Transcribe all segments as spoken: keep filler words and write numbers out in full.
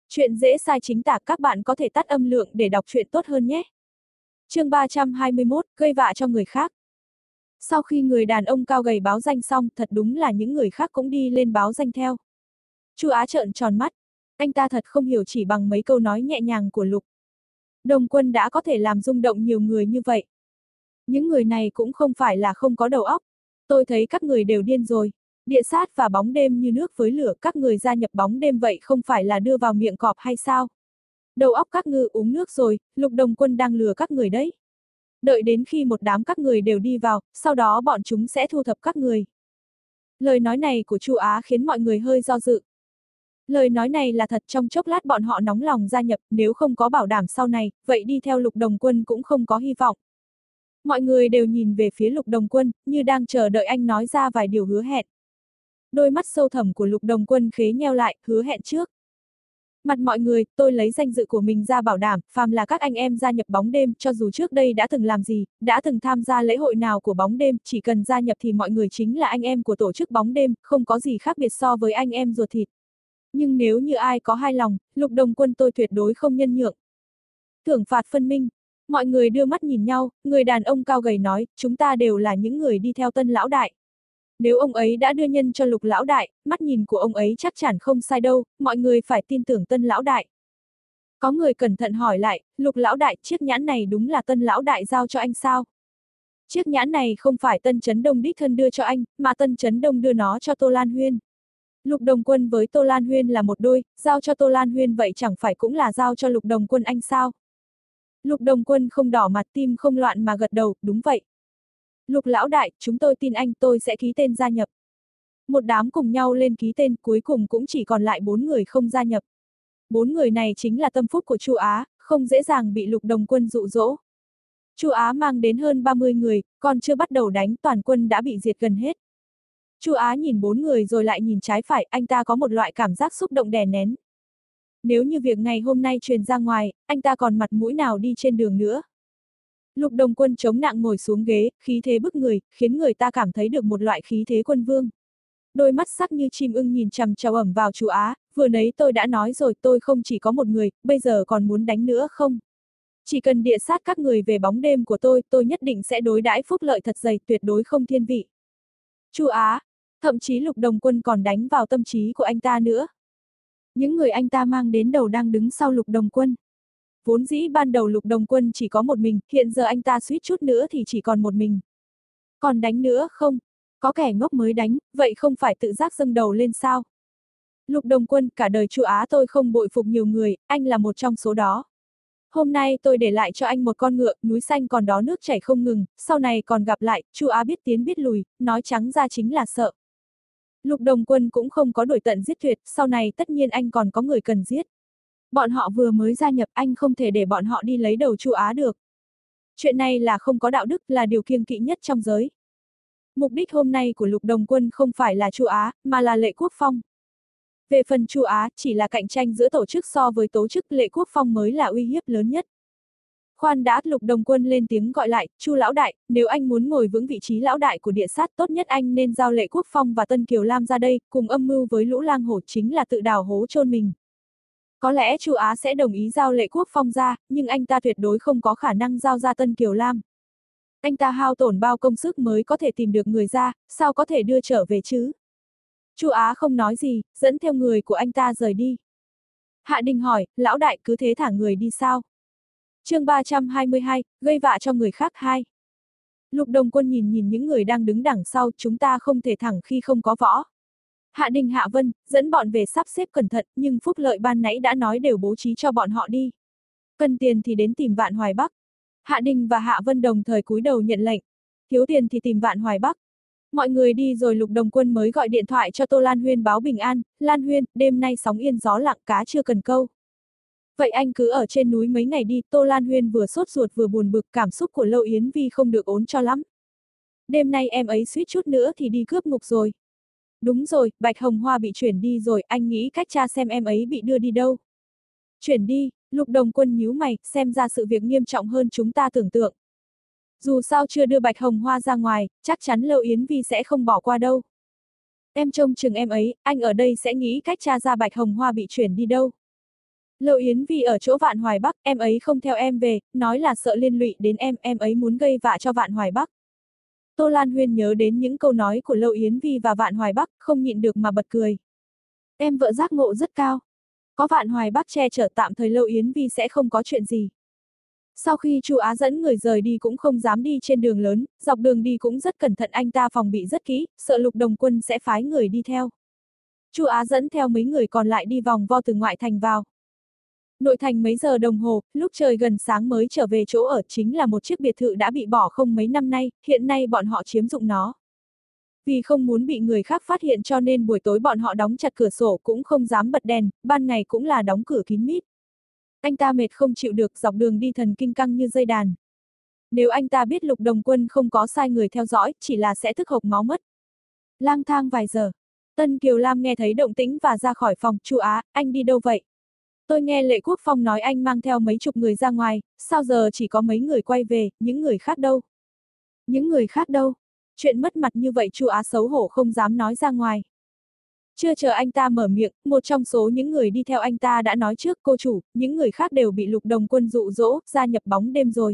Chuyện dễ sai chính tả, các bạn có thể tắt âm lượng để đọc truyện tốt hơn nhé. Chương ba trăm hai mươi mốt, gây vạ cho người khác. Sau khi người đàn ông cao gầy báo danh xong, thật đúng là những người khác cũng đi lên báo danh theo. Chu Á trợn tròn mắt, anh ta thật không hiểu chỉ bằng mấy câu nói nhẹ nhàng của Lục Đồng Quân đã có thể làm rung động nhiều người như vậy. Những người này cũng không phải là không có đầu óc. Tôi thấy các người đều điên rồi. Địa sát và bóng đêm như nước với lửa, các người gia nhập bóng đêm vậy không phải là đưa vào miệng cọp hay sao? Đầu óc các ngư uống nước rồi, Lục Đồng Quân đang lừa các người đấy. Đợi đến khi một đám các người đều đi vào, sau đó bọn chúng sẽ thu thập các người. Lời nói này của Chu Á khiến mọi người hơi do dự. Lời nói này là thật, trong chốc lát bọn họ nóng lòng gia nhập, nếu không có bảo đảm sau này, vậy đi theo Lục Đồng Quân cũng không có hy vọng. Mọi người đều nhìn về phía Lục Đồng Quân, như đang chờ đợi anh nói ra vài điều hứa hẹn. Đôi mắt sâu thẳm của Lục Đồng Quân khế nheo lại, hứa hẹn trước. Mặt mọi người, tôi lấy danh dự của mình ra bảo đảm, phàm là các anh em gia nhập bóng đêm, cho dù trước đây đã từng làm gì, đã từng tham gia lễ hội nào của bóng đêm, chỉ cần gia nhập thì mọi người chính là anh em của tổ chức bóng đêm, không có gì khác biệt so với anh em ruột thịt. Nhưng nếu như ai có hai lòng, Lục Đồng Quân tôi tuyệt đối không nhân nhượng. Thưởng phạt phân minh. Mọi người đưa mắt nhìn nhau, người đàn ông cao gầy nói, chúng ta đều là những người đi theo Tân lão đại. Nếu ông ấy đã đưa nhân cho Lục lão đại, mắt nhìn của ông ấy chắc chắn không sai đâu, mọi người phải tin tưởng Tân lão đại. Có người cẩn thận hỏi lại, Lục lão đại, chiếc nhãn này đúng là Tân lão đại giao cho anh sao? Chiếc nhãn này không phải Tân Chấn Đông đích thân đưa cho anh, mà Tân Chấn Đông đưa nó cho Tô Lan Huyên. Lục Đồng Quân với Tô Lan Huyên là một đôi, giao cho Tô Lan Huyên vậy chẳng phải cũng là giao cho Lục Đồng Quân anh sao? Lục Đồng Quân không đỏ mặt, tim không loạn mà gật đầu, đúng vậy. Lục lão đại, chúng tôi tin anh, tôi sẽ ký tên gia nhập. Một đám cùng nhau lên ký tên, cuối cùng cũng chỉ còn lại bốn người không gia nhập. Bốn người này chính là tâm phúc của Chu Á, không dễ dàng bị Lục Đồng Quân dụ dỗ. Chu Á mang đến hơn ba mươi người, còn chưa bắt đầu đánh, toàn quân đã bị diệt gần hết. Chu Á nhìn bốn người rồi lại nhìn trái phải, anh ta có một loại cảm giác xúc động đè nén. Nếu như việc ngày hôm nay truyền ra ngoài, anh ta còn mặt mũi nào đi trên đường nữa. Lục Đồng Quân chống nặng ngồi xuống ghế, khí thế bức người, khiến người ta cảm thấy được một loại khí thế quân vương. Đôi mắt sắc như chim ưng nhìn chằm chằm ẩm vào Chu Á, vừa nãy tôi đã nói rồi, tôi không chỉ có một người, bây giờ còn muốn đánh nữa không? Chỉ cần địa sát các người về bóng đêm của tôi, tôi nhất định sẽ đối đãi phúc lợi thật dày, tuyệt đối không thiên vị. Chu Á, thậm chí Lục Đồng Quân còn đánh vào tâm trí của anh ta nữa. Những người anh ta mang đến đầu đang đứng sau Lục Đồng Quân. Vốn dĩ ban đầu Lục Đồng Quân chỉ có một mình, hiện giờ anh ta suýt chút nữa thì chỉ còn một mình. Còn đánh nữa không? Có kẻ ngốc mới đánh, vậy không phải tự giác dâng đầu lên sao? Lục Đồng Quân, cả đời Chu Á tôi không bội phục nhiều người, anh là một trong số đó. Hôm nay tôi để lại cho anh một con ngựa, núi xanh còn đó nước chảy không ngừng, sau này còn gặp lại, Chu Á biết tiến biết lùi, nói trắng ra chính là sợ. Lục Đồng Quân cũng không có đuổi tận giết tuyệt, sau này tất nhiên anh còn có người cần giết. Bọn họ vừa mới gia nhập, anh không thể để bọn họ đi lấy đầu Chu Á được. Chuyện này là không có đạo đức, là điều kiêng kỵ nhất trong giới. Mục đích hôm nay của Lục Đồng Quân không phải là Chu Á, mà là Lệ Quốc Phong. Về phần Chu Á, chỉ là cạnh tranh giữa tổ chức so với tổ chức, Lệ Quốc Phong mới là uy hiếp lớn nhất. Khoan đã, Lục Đồng Quân lên tiếng gọi lại, Chu lão đại, nếu anh muốn ngồi vững vị trí lão đại của địa sát, tốt nhất anh nên giao Lệ Quốc Phong và Tân Kiều Lam ra đây, cùng âm mưu với Lũ Lang Hổ, chính là tự đào hố chôn mình. Có lẽ Chu Á sẽ đồng ý giao Lệ Quốc Phong ra, nhưng anh ta tuyệt đối không có khả năng giao ra Tân Kiều Lam. Anh ta hao tổn bao công sức mới có thể tìm được người ra, sao có thể đưa trở về chứ? Chu Á không nói gì, dẫn theo người của anh ta rời đi. Hạ Đình hỏi, lão đại cứ thế thả người đi sao? Chương ba trăm hai mươi hai, gây vạ cho người khác hai. Lục Đồng Quân nhìn nhìn những người đang đứng đằng sau, chúng ta không thể thẳng khi không có võ. Hạ Đình Hạ Vân, dẫn bọn về sắp xếp cẩn thận, nhưng phúc lợi ban nãy đã nói đều bố trí cho bọn họ đi. Cần tiền thì đến tìm Vạn Hoài Bắc. Hạ Đình và Hạ Vân đồng thời cúi đầu nhận lệnh. Thiếu tiền thì tìm Vạn Hoài Bắc. Mọi người đi rồi Lục Đồng Quân mới gọi điện thoại cho Tô Lan Huyên báo bình an, Lan Huyên, đêm nay sóng yên gió lặng, cá chưa cần câu. Vậy anh cứ ở trên núi mấy ngày đi, Tô Lan Huyên vừa sốt ruột vừa buồn bực, cảm xúc của Lâu Yến Vi không được ổn cho lắm. Đêm nay em ấy suýt chút nữa thì đi cướp ngục rồi. Đúng rồi, Bạch Hồng Hoa bị chuyển đi rồi, anh nghĩ cách tra xem em ấy bị đưa đi đâu. Chuyển đi, Lục Đồng Quân nhíu mày, xem ra sự việc nghiêm trọng hơn chúng ta tưởng tượng. Dù sao chưa đưa Bạch Hồng Hoa ra ngoài, chắc chắn Lâu Yến Vi sẽ không bỏ qua đâu. Em trông chừng em ấy, anh ở đây sẽ nghĩ cách tra ra Bạch Hồng Hoa bị chuyển đi đâu. Lâu Yến Vi ở chỗ Vạn Hoài Bắc, em ấy không theo em về, nói là sợ liên lụy đến em, em ấy muốn gây vạ cho Vạn Hoài Bắc. Tô Lan Huyên nhớ đến những câu nói của Lâu Yến Vi và Vạn Hoài Bắc, không nhịn được mà bật cười. Em vợ giác ngộ rất cao. Có Vạn Hoài Bắc che chở tạm thời Lâu Yến Vi sẽ không có chuyện gì. Sau khi Chu Á dẫn người rời đi cũng không dám đi trên đường lớn, dọc đường đi cũng rất cẩn thận, anh ta phòng bị rất kỹ, sợ Lục Đồng Quân sẽ phái người đi theo. Chu Á dẫn theo mấy người còn lại đi vòng vo từ ngoại thành vào. Nội thành mấy giờ đồng hồ, lúc trời gần sáng mới trở về chỗ ở, chính là một chiếc biệt thự đã bị bỏ không mấy năm nay, hiện nay bọn họ chiếm dụng nó. Vì không muốn bị người khác phát hiện cho nên buổi tối bọn họ đóng chặt cửa sổ, cũng không dám bật đèn, ban ngày cũng là đóng cửa kín mít. Anh ta mệt không chịu được, dọc đường đi thần kinh căng như dây đàn. Nếu anh ta biết Lục Đồng Quân không có sai người theo dõi, chỉ là sẽ tức hộc máu mất. Lang thang vài giờ, Tân Kiều Lam nghe thấy động tĩnh và ra khỏi phòng. Chu Á, anh đi đâu vậy? Tôi nghe Lệ Quốc Phong nói anh mang theo mấy chục người ra ngoài, sao giờ chỉ có mấy người quay về, những người khác đâu? Những người khác đâu? Chuyện mất mặt như vậy Chu Á xấu hổ không dám nói ra ngoài. Chưa chờ anh ta mở miệng, một trong số những người đi theo anh ta đã nói trước, cô chủ, những người khác đều bị Lục Đồng Quân dụ dỗ, gia nhập bóng đêm rồi.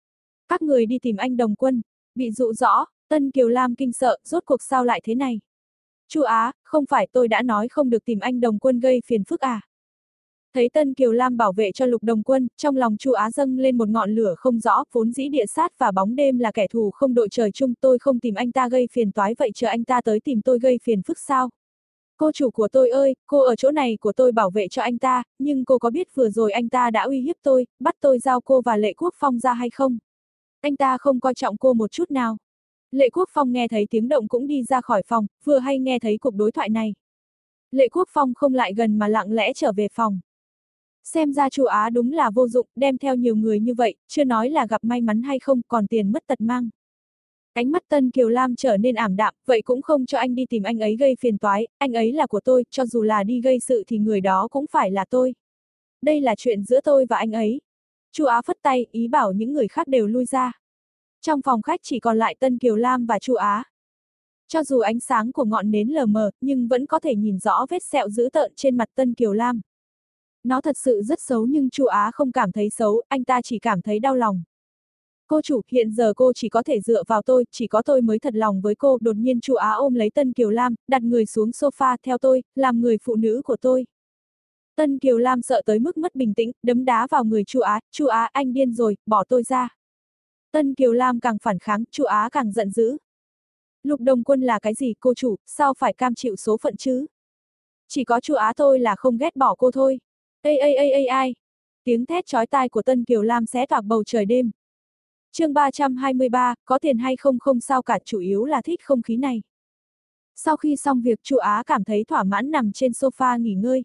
Các người đi tìm anh Đồng Quân, bị dụ dỗ. Tân Kiều Lam kinh sợ, rốt cuộc sao lại thế này? Chu Á, không phải tôi đã nói không được tìm anh Đồng Quân gây phiền phức à? Thấy Tân Kiều Lam bảo vệ cho Lục Đồng Quân, trong lòng Chu Á dâng lên một ngọn lửa không rõ, vốn dĩ địa sát và bóng đêm là kẻ thù không đội trời chung, tôi không tìm anh ta gây phiền toái vậy chờ anh ta tới tìm tôi gây phiền phức sao? Cô chủ của tôi ơi, cô ở chỗ này của tôi bảo vệ cho anh ta, nhưng cô có biết vừa rồi anh ta đã uy hiếp tôi, bắt tôi giao cô và Lệ Quốc Phong ra hay không? Anh ta không coi trọng cô một chút nào. Lệ Quốc Phong nghe thấy tiếng động cũng đi ra khỏi phòng, vừa hay nghe thấy cuộc đối thoại này. Lệ Quốc Phong không lại gần mà lặng lẽ trở về phòng. Xem ra Chu Á đúng là vô dụng, đem theo nhiều người như vậy, chưa nói là gặp may mắn hay không, còn tiền mất tật mang. Ánh mắt Tân Kiều Lam trở nên ảm đạm, vậy cũng không cho anh đi tìm anh ấy gây phiền toái, anh ấy là của tôi, cho dù là đi gây sự thì người đó cũng phải là tôi. Đây là chuyện giữa tôi và anh ấy. Chu Á phất tay, ý bảo những người khác đều lui ra. Trong phòng khách chỉ còn lại Tân Kiều Lam và Chu Á. Cho dù ánh sáng của ngọn nến lờ mờ, nhưng vẫn có thể nhìn rõ vết sẹo dữ tợn trên mặt Tân Kiều Lam. Nó thật sự rất xấu nhưng Chu Á không cảm thấy xấu, anh ta chỉ cảm thấy đau lòng. Cô chủ, hiện giờ cô chỉ có thể dựa vào tôi, chỉ có tôi mới thật lòng với cô. Đột nhiên Chu Á ôm lấy Tân Kiều Lam, đặt người xuống sofa, theo tôi, làm người phụ nữ của tôi. Tân Kiều Lam sợ tới mức mất bình tĩnh, đấm đá vào người Chu Á. Chu Á, anh điên rồi, bỏ tôi ra. Tân Kiều Lam càng phản kháng, Chu Á càng giận dữ. Lục Đồng Quân là cái gì cô chủ, sao phải cam chịu số phận chứ? Chỉ có Chu Á tôi là không ghét bỏ cô thôi. Ây ây ây ây ai. Tiếng thét chói tai của Tân Kiều Lam xé toạc bầu trời đêm. Chương ba trăm hai mươi ba, có tiền hay không không sao cả, chủ yếu là thích không khí này. Sau khi xong việc Chu Á cảm thấy thỏa mãn nằm trên sofa nghỉ ngơi.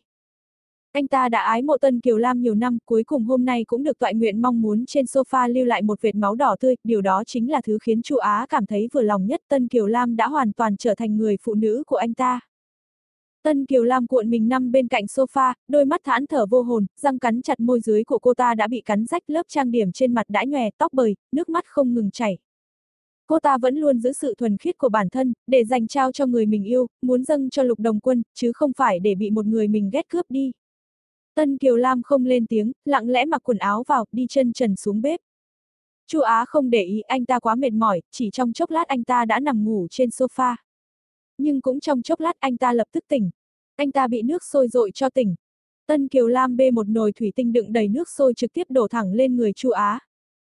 Anh ta đã ái mộ Tân Kiều Lam nhiều năm, cuối cùng hôm nay cũng được toại nguyện mong muốn trên sofa lưu lại một vệt máu đỏ tươi, điều đó chính là thứ khiến Chu Á cảm thấy vừa lòng nhất. Tân Kiều Lam đã hoàn toàn trở thành người phụ nữ của anh ta. Tân Kiều Lam cuộn mình nằm bên cạnh sofa, đôi mắt thẫn thờ vô hồn, răng cắn chặt môi dưới của cô ta đã bị cắn rách, lớp trang điểm trên mặt đã nhòe, tóc bời, nước mắt không ngừng chảy. Cô ta vẫn luôn giữ sự thuần khiết của bản thân, để dành trao cho người mình yêu, muốn dâng cho Lục Đồng Quân, chứ không phải để bị một người mình ghét cướp đi. Tân Kiều Lam không lên tiếng, lặng lẽ mặc quần áo vào, đi chân trần xuống bếp. Chu Á không để ý, anh ta quá mệt mỏi, chỉ trong chốc lát anh ta đã nằm ngủ trên sofa. Nhưng cũng trong chốc lát anh ta lập tức tỉnh. Anh ta bị nước sôi dội cho tỉnh. Tân Kiều Lam bê một nồi thủy tinh đựng đầy nước sôi trực tiếp đổ thẳng lên người Chu Á.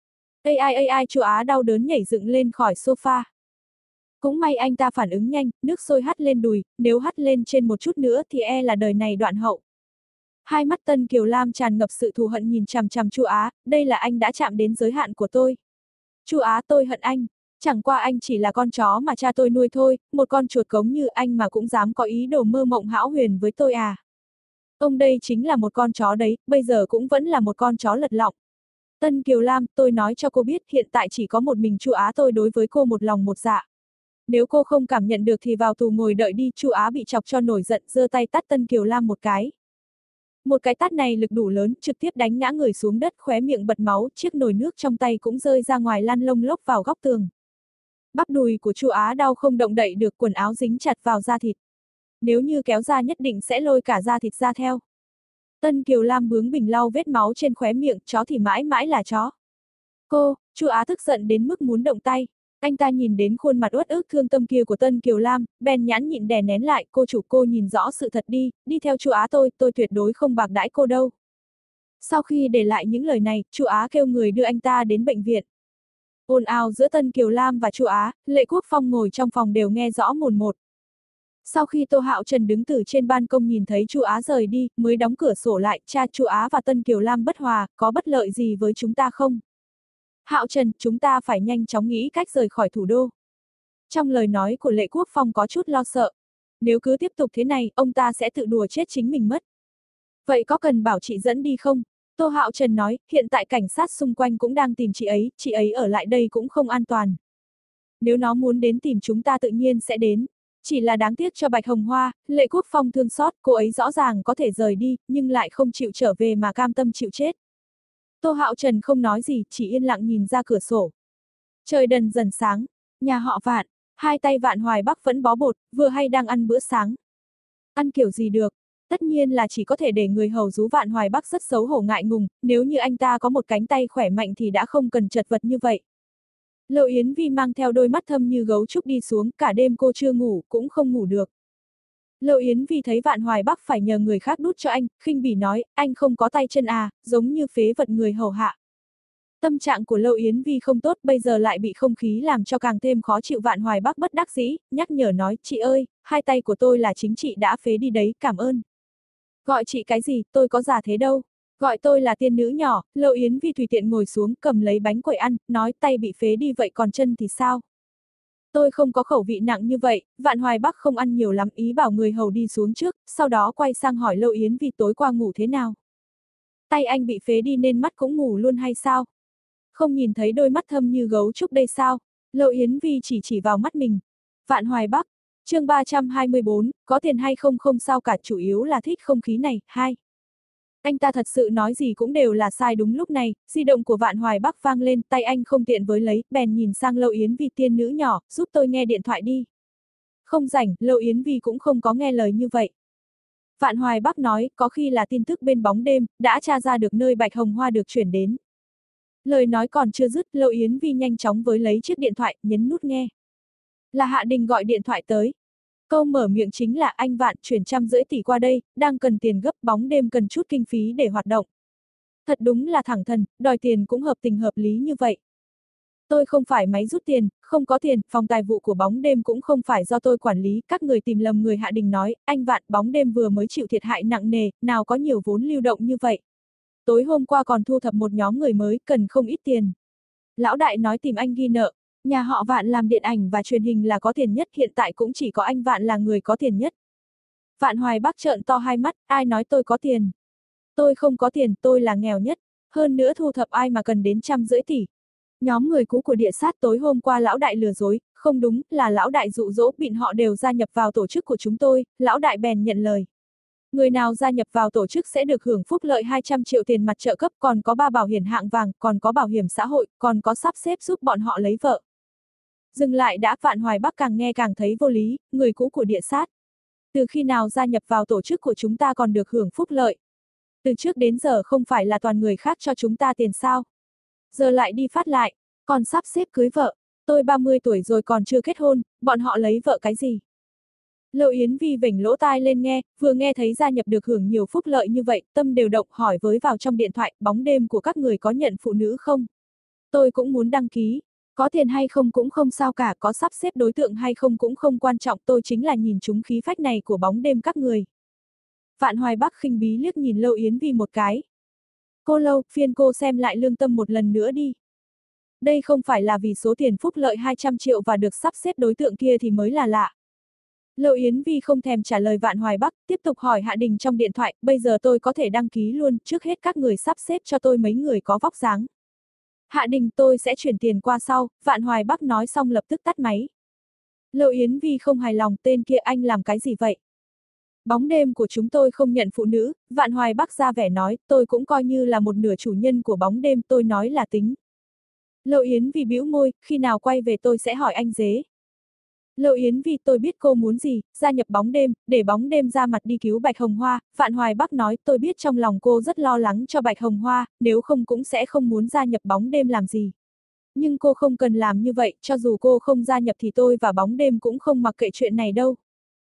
Ây ai ây ai, Chu Á đau đớn nhảy dựng lên khỏi sofa. Cũng may anh ta phản ứng nhanh, nước sôi hắt lên đùi, nếu hắt lên trên một chút nữa thì e là đời này đoạn hậu. Hai mắt Tân Kiều Lam tràn ngập sự thù hận nhìn chằm chằm Chu Á, đây là anh đã chạm đến giới hạn của tôi. Chu Á, tôi hận anh. Chẳng qua anh chỉ là con chó mà cha tôi nuôi thôi, một con chuột cống như anh mà cũng dám có ý đồ mơ mộng hão huyền với tôi à. Ông đây chính là một con chó đấy, bây giờ cũng vẫn là một con chó lật lọng. Tân Kiều Lam, tôi nói cho cô biết hiện tại chỉ có một mình Chu Á tôi đối với cô một lòng một dạ. Nếu cô không cảm nhận được thì vào tù ngồi đợi đi. Chu Á bị chọc cho nổi giận, giơ tay tát Tân Kiều Lam một cái. Một cái tát này lực đủ lớn, trực tiếp đánh ngã người xuống đất, khóe miệng bật máu, chiếc nồi nước trong tay cũng rơi ra ngoài lăn lông lốc vào góc tường. Bắp đùi của Chu Á đau không động đậy được, quần áo dính chặt vào da thịt. Nếu như kéo ra nhất định sẽ lôi cả da thịt ra theo. Tân Kiều Lam bướng bỉnh lau vết máu trên khóe miệng, chó thì mãi mãi là chó. Cô, Chu Á tức giận đến mức muốn động tay. Anh ta nhìn đến khuôn mặt uất ức thương tâm kia của Tân Kiều Lam, bèn nhãn nhịn đè nén lại, cô chủ cô nhìn rõ sự thật đi, đi theo Chu Á tôi, tôi tuyệt đối không bạc đãi cô đâu. Sau khi để lại những lời này, Chu Á kêu người đưa anh ta đến bệnh viện. Ồn ào giữa Tân Kiều Lam và Chu Á, Lệ Quốc Phong ngồi trong phòng đều nghe rõ mồn một. Sau khi Tô Hạo Trần đứng từ trên ban công nhìn thấy Chu Á rời đi, mới đóng cửa sổ lại, cha Chu Á và Tân Kiều Lam bất hòa, có bất lợi gì với chúng ta không? Hạo Trần, chúng ta phải nhanh chóng nghĩ cách rời khỏi thủ đô. Trong lời nói của Lệ Quốc Phong có chút lo sợ. Nếu cứ tiếp tục thế này, ông ta sẽ tự đùa chết chính mình mất. Vậy có cần bảo chị dẫn đi không? Tô Hạo Trần nói, hiện tại cảnh sát xung quanh cũng đang tìm chị ấy, chị ấy ở lại đây cũng không an toàn. Nếu nó muốn đến tìm chúng ta tự nhiên sẽ đến. Chỉ là đáng tiếc cho Bạch Hồng Hoa, Lệ Quốc Phong thương xót, cô ấy rõ ràng có thể rời đi, nhưng lại không chịu trở về mà cam tâm chịu chết. Tô Hạo Trần không nói gì, chỉ yên lặng nhìn ra cửa sổ. Trời dần dần sáng, nhà họ Vạn, hai tay Vạn Hoài Bắc vẫn bó bột, vừa hay đang ăn bữa sáng. Ăn kiểu gì được? Tất nhiên là chỉ có thể để người hầu rú Vạn Hoài Bắc rất xấu hổ ngại ngùng, nếu như anh ta có một cánh tay khỏe mạnh thì đã không cần chật vật như vậy. Lộ Yến Vi mang theo đôi mắt thâm như gấu trúc đi xuống, cả đêm cô chưa ngủ, cũng không ngủ được. Lộ Yến Vi thấy Vạn Hoài Bắc phải nhờ người khác đút cho anh, khinh bỉ nói, anh không có tay chân à, giống như phế vật người hầu hạ. Tâm trạng của Lộ Yến Vi không tốt, bây giờ lại bị không khí làm cho càng thêm khó chịu. Vạn Hoài Bắc bất đắc dĩ, nhắc nhở nói, chị ơi, hai tay của tôi là chính chị đã phế đi đấy, cảm ơn. Gọi chị cái gì, tôi có già thế đâu. Gọi tôi là tiên nữ nhỏ. Lộ Yến Vi tùy tiện ngồi xuống, cầm lấy bánh quẩy ăn, nói tay bị phế đi vậy còn chân thì sao? Tôi không có khẩu vị nặng như vậy. Vạn Hoài Bắc không ăn nhiều lắm, ý bảo người hầu đi xuống trước, sau đó quay sang hỏi Lộ Yến Vi tối qua ngủ thế nào? Tay anh bị phế đi nên mắt cũng ngủ luôn hay sao? Không nhìn thấy đôi mắt thâm như gấu trúc đây sao? Lộ Yến Vi chỉ chỉ vào mắt mình. Vạn Hoài Bắc, chương ba trăm hai mươi bốn, có tiền hay không không sao cả, chủ yếu là thích không khí này. Hai. Anh ta thật sự nói gì cũng đều là sai. Đúng lúc này, di động của Vạn Hoài Bắc vang lên, tay anh không tiện với lấy, bèn nhìn sang Lộ Yến Vi, tiên nữ nhỏ, giúp tôi nghe điện thoại đi. Không rảnh, Lộ Yến Vi cũng không có nghe lời như vậy. Vạn Hoài Bắc nói, có khi là tin tức bên bóng đêm, đã tra ra được nơi Bạch Hồng Hoa được chuyển đến. Lời nói còn chưa dứt, Lộ Yến Vi nhanh chóng với lấy chiếc điện thoại, nhấn nút nghe. Là Hạ Đình gọi điện thoại tới. Câu mở miệng chính là, anh Vạn chuyển trăm rưỡi tỷ qua đây, đang cần tiền gấp, bóng đêm cần chút kinh phí để hoạt động. Thật đúng là thẳng thần, đòi tiền cũng hợp tình hợp lý như vậy. Tôi không phải máy rút tiền, không có tiền, phòng tài vụ của bóng đêm cũng không phải do tôi quản lý, các người tìm lầm người. Hạ Đình nói, anh Vạn, bóng đêm vừa mới chịu thiệt hại nặng nề, nào có nhiều vốn lưu động như vậy. Tối hôm qua còn thu thập một nhóm người mới, cần không ít tiền. Lão đại nói tìm anh ghi nợ. Nhà họ Vạn làm điện ảnh và truyền hình là có tiền nhất, hiện tại cũng chỉ có anh Vạn là người có tiền nhất. Vạn Hoài Bắc trợn to hai mắt, ai nói tôi có tiền? Tôi không có tiền, tôi là nghèo nhất. Hơn nữa thu thập ai mà cần đến trăm rưỡi tỷ. Nhóm người cũ của địa sát tối hôm qua lão đại lừa dối, không đúng, là lão đại dụ dỗ bịn họ đều gia nhập vào tổ chức của chúng tôi, lão đại bèn nhận lời. Người nào gia nhập vào tổ chức sẽ được hưởng phúc lợi hai trăm triệu tiền mặt trợ cấp, còn có ba bảo hiểm hạng vàng, còn có bảo hiểm xã hội, còn có sắp xếp giúp bọn họ lấy vợ. Dừng lại đã, Vạn Hoài Bắc càng nghe càng thấy vô lý, người cũ của địa sát. Từ khi nào gia nhập vào tổ chức của chúng ta còn được hưởng phúc lợi? Từ trước đến giờ không phải là toàn người khác cho chúng ta tiền sao? Giờ lại đi phát lại, còn sắp xếp cưới vợ. Tôi ba mươi tuổi rồi còn chưa kết hôn, bọn họ lấy vợ cái gì? Lộ Yến Vi vểnh lỗ tai lên nghe, vừa nghe thấy gia nhập được hưởng nhiều phúc lợi như vậy, tâm đều động, hỏi với vào trong điện thoại, bóng đêm của các người có nhận phụ nữ không? Tôi cũng muốn đăng ký. Có tiền hay không cũng không sao cả, có sắp xếp đối tượng hay không cũng không quan trọng, tôi chính là nhìn chúng khí phách này của bóng đêm các người. Vạn Hoài Bắc khinh bí liếc nhìn Lộ Yến Vi một cái. Cô Lâu, phiên cô xem lại lương tâm một lần nữa đi. Đây không phải là vì số tiền phúc lợi hai trăm triệu và được sắp xếp đối tượng kia thì mới là lạ. Lộ Yến Vi không thèm trả lời Vạn Hoài Bắc, tiếp tục hỏi Hạ Đình trong điện thoại, bây giờ tôi có thể đăng ký luôn, trước hết các người sắp xếp cho tôi mấy người có vóc dáng. Hạ Đình, tôi sẽ chuyển tiền qua sau. Vạn Hoài Bắc nói xong lập tức tắt máy. Lộ Yến Vi không hài lòng, tên kia anh làm cái gì vậy? Bóng đêm của chúng tôi không nhận phụ nữ. Vạn Hoài Bắc ra vẻ nói, tôi cũng coi như là một nửa chủ nhân của bóng đêm, tôi nói là tính. Lộ Yến Vi bĩu môi, khi nào quay về tôi sẽ hỏi anh dế. Lâu Yến Vi, tôi biết cô muốn gì, gia nhập bóng đêm, để bóng đêm ra mặt đi cứu Bạch Hồng Hoa. Vạn Hoài Bắc nói, tôi biết trong lòng cô rất lo lắng cho Bạch Hồng Hoa, nếu không cũng sẽ không muốn gia nhập bóng đêm làm gì. Nhưng cô không cần làm như vậy, cho dù cô không gia nhập thì tôi và bóng đêm cũng không mặc kệ chuyện này đâu.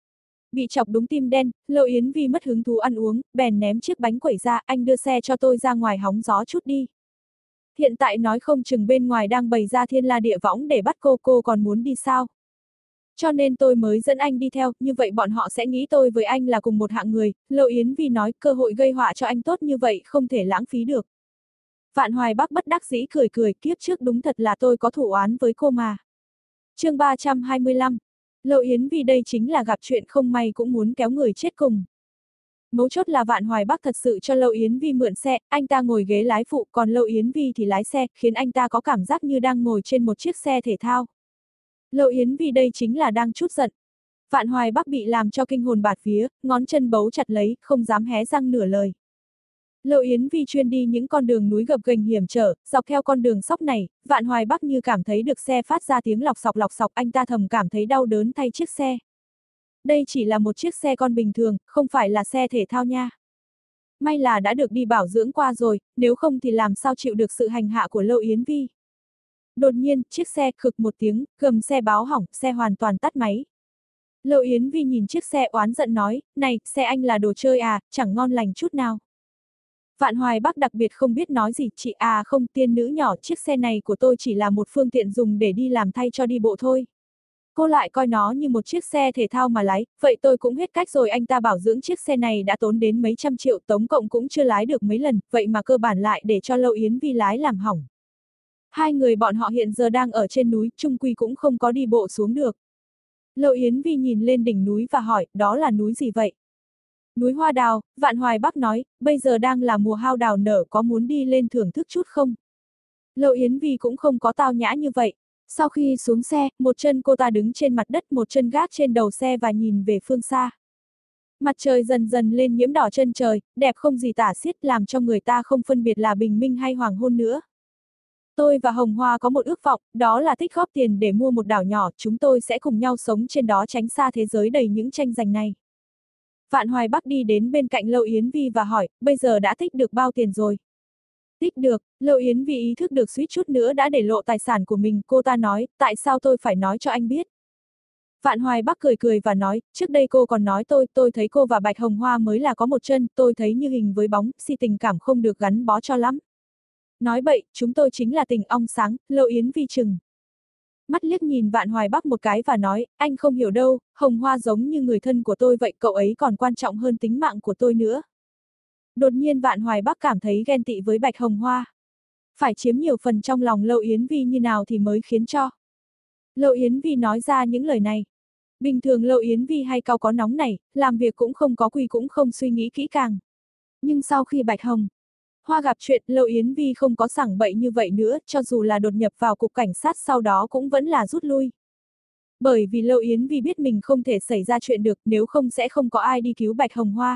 Bị chọc đúng tim đen, Lâu Yến Vi mất hứng thú ăn uống, bèn ném chiếc bánh quẩy ra, anh đưa xe cho tôi ra ngoài hóng gió chút đi. Hiện tại nói không chừng bên ngoài đang bày ra thiên la địa võng để bắt cô, cô còn muốn đi sao? Cho nên tôi mới dẫn anh đi theo, như vậy bọn họ sẽ nghĩ tôi với anh là cùng một hạng người. Lâu Yến Vi nói, cơ hội gây họa cho anh tốt như vậy không thể lãng phí được. Vạn Hoài Bắc bất đắc dĩ cười cười, kiếp trước đúng thật là tôi có thủ oán với cô mà. Chương ba trăm hai mươi lăm, Lâu Yến Vi đây chính là gặp chuyện không may cũng muốn kéo người chết cùng. Mấu chốt là Vạn Hoài Bắc thật sự cho Lâu Yến Vi mượn xe, anh ta ngồi ghế lái phụ, còn Lâu Yến Vi thì lái xe, khiến anh ta có cảm giác như đang ngồi trên một chiếc xe thể thao. Lâu Yến Vi đây chính là đang chút giận. Vạn Hoài Bắc bị làm cho kinh hồn bạt vía, ngón chân bấu chặt lấy, không dám hé răng nửa lời. Lâu Yến Vi chuyên đi những con đường núi gập ghềnh hiểm trở, dọc theo con đường sóc này, Vạn Hoài Bắc như cảm thấy được xe phát ra tiếng lọc sọc lọc sọc, anh ta thầm cảm thấy đau đớn thay chiếc xe. Đây chỉ là một chiếc xe con bình thường, không phải là xe thể thao nha. May là đã được đi bảo dưỡng qua rồi, nếu không thì làm sao chịu được sự hành hạ của Lâu Yến Vi. Đột nhiên, chiếc xe khực một tiếng, gầm xe báo hỏng, xe hoàn toàn tắt máy. Lâu Yến Vi nhìn chiếc xe oán giận nói, này, xe anh là đồ chơi à, chẳng ngon lành chút nào. Vạn Hoài Bắc đặc biệt không biết nói gì, chị à không, tiên nữ nhỏ, chiếc xe này của tôi chỉ là một phương tiện dùng để đi làm thay cho đi bộ thôi. Cô lại coi nó như một chiếc xe thể thao mà lái, vậy tôi cũng hết cách rồi, anh ta bảo dưỡng chiếc xe này đã tốn đến mấy trăm triệu, tổng cộng cũng chưa lái được mấy lần, vậy mà cơ bản lại để cho Lâu Yến Vi lái làm hỏng. Hai người bọn họ hiện giờ đang ở trên núi, chung quy cũng không có đi bộ xuống được. Lâu Yến Vi nhìn lên đỉnh núi và hỏi, đó là núi gì vậy? Núi Hoa Đào, Vạn Hoài Bắc nói, bây giờ đang là mùa hao đào nở, có muốn đi lên thưởng thức chút không? Lâu Yến Vi cũng không có tao nhã như vậy. Sau khi xuống xe, một chân cô ta đứng trên mặt đất, một chân gác trên đầu xe và nhìn về phương xa. Mặt trời dần dần lên nhiễm đỏ chân trời, đẹp không gì tả xiết, làm cho người ta không phân biệt là bình minh hay hoàng hôn nữa. Tôi và Hồng Hoa có một ước vọng, đó là tích góp tiền để mua một đảo nhỏ, chúng tôi sẽ cùng nhau sống trên đó tránh xa thế giới đầy những tranh giành này. Vạn Hoài Bắc đi đến bên cạnh Lâu Yến Vi và hỏi, bây giờ đã tích được bao tiền rồi? Tích được, Lâu Yến Vi ý thức được suýt chút nữa đã để lộ tài sản của mình, cô ta nói, tại sao tôi phải nói cho anh biết? Vạn Hoài Bắc cười cười và nói, trước đây cô còn nói tôi, tôi thấy cô và Bạch Hồng Hoa mới là có một chân, tôi thấy như hình với bóng, si tình cảm không được gắn bó cho lắm. Nói bậy, chúng tôi chính là tình ong sáng, Lâu Yến Vi chừng mắt liếc nhìn Vạn Hoài Bắc một cái và nói, anh không hiểu đâu, Hồng Hoa giống như người thân của tôi vậy, cậu ấy còn quan trọng hơn tính mạng của tôi nữa. Đột nhiên Vạn Hoài Bắc cảm thấy ghen tị với Bạch Hồng Hoa. Phải chiếm nhiều phần trong lòng Lâu Yến Vi như nào thì mới khiến cho Lâu Yến Vi nói ra những lời này. Bình thường Lâu Yến Vi hay cau có nóng này, làm việc cũng không có quy cũng không suy nghĩ kỹ càng. Nhưng sau khi Bạch Hồng Hoa gặp chuyện, Lâu Yến Vi không có sảng bậy như vậy nữa, cho dù là đột nhập vào cục cảnh sát sau đó cũng vẫn là rút lui. Bởi vì Lâu Yến Vi biết mình không thể xảy ra chuyện được, nếu không sẽ không có ai đi cứu Bạch Hồng Hoa.